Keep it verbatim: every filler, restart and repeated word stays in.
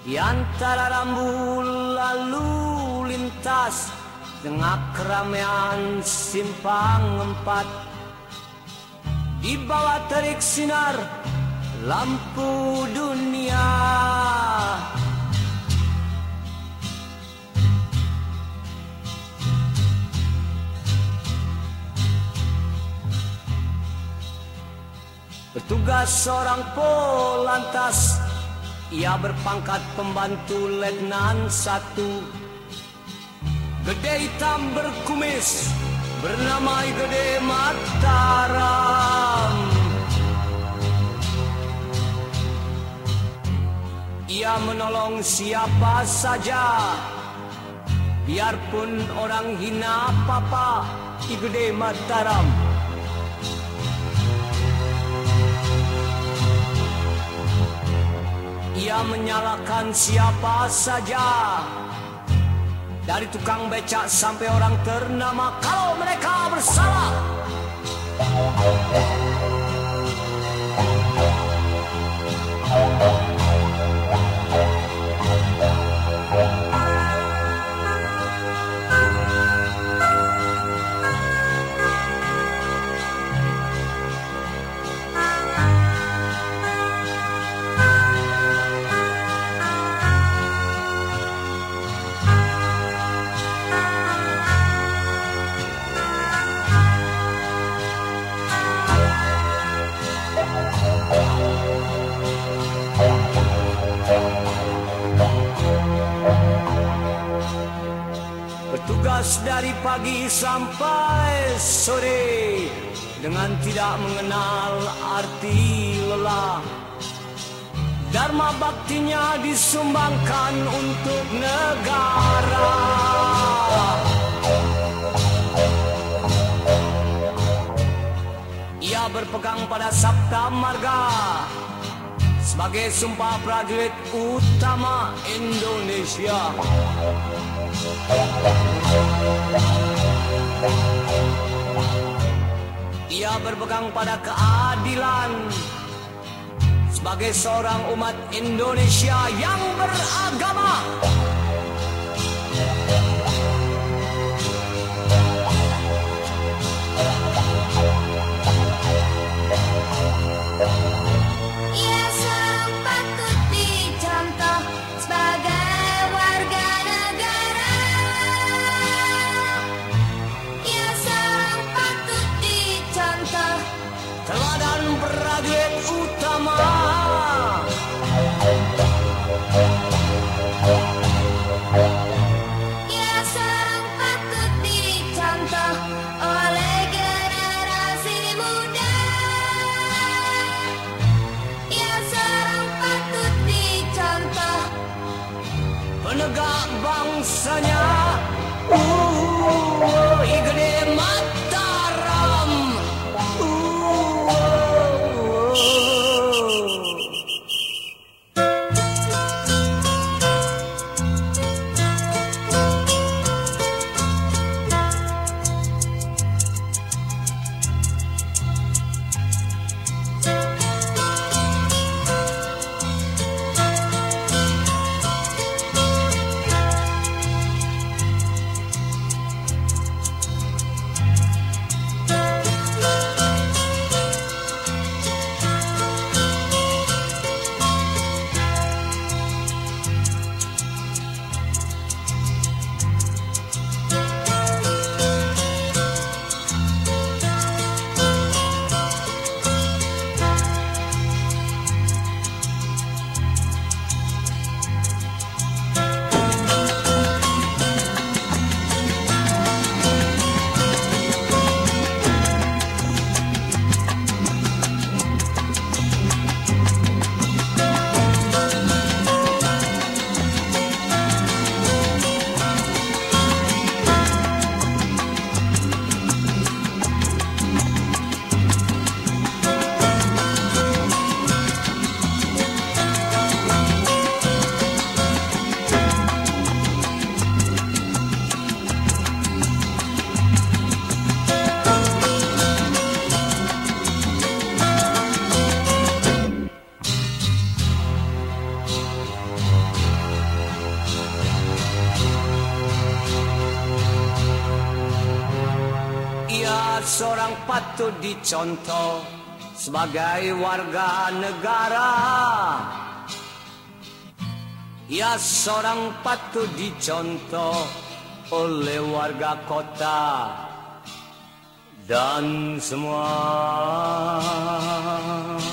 Di antara rambu lalu lintas, tengah keramaian simpang empat, di bawah terik sinar lampu dunia. Bertugas seorang polantas, ia berpangkat pembantu letnan satu. Gede hitam berkumis, bernama Gede Mataram. Ia menolong siapa saja, biarpun orang hina papa I Gede Mataram. Ia menyalahkan siapa saja, dari tukang becak sampai orang ternama, kalau mereka bersalah. Bertugas dari pagi sampai sore, dengan tidak mengenal arti lelah. Dharma baktinya disumbangkan untuk negara. Ia berpegang pada Sabta Marga sebagai sumpah prajurit utama Indonesia. Ia berpegang pada keadilan sebagai seorang umat Indonesia yang beragama. Ia seorang patut dicontoh sebagai warga negara. Ia seorang patut dicontoh, Teladan prajurit utama. ia seorang patut dicontoh oleh generasi muda. Ia seorang patut dicontoh, Penegak bangsanya, uh, I Gede Mataram. Uh, patut dicontoh sebagai warga negara. Ia seorang patut dicontoh oleh warga kota dan semua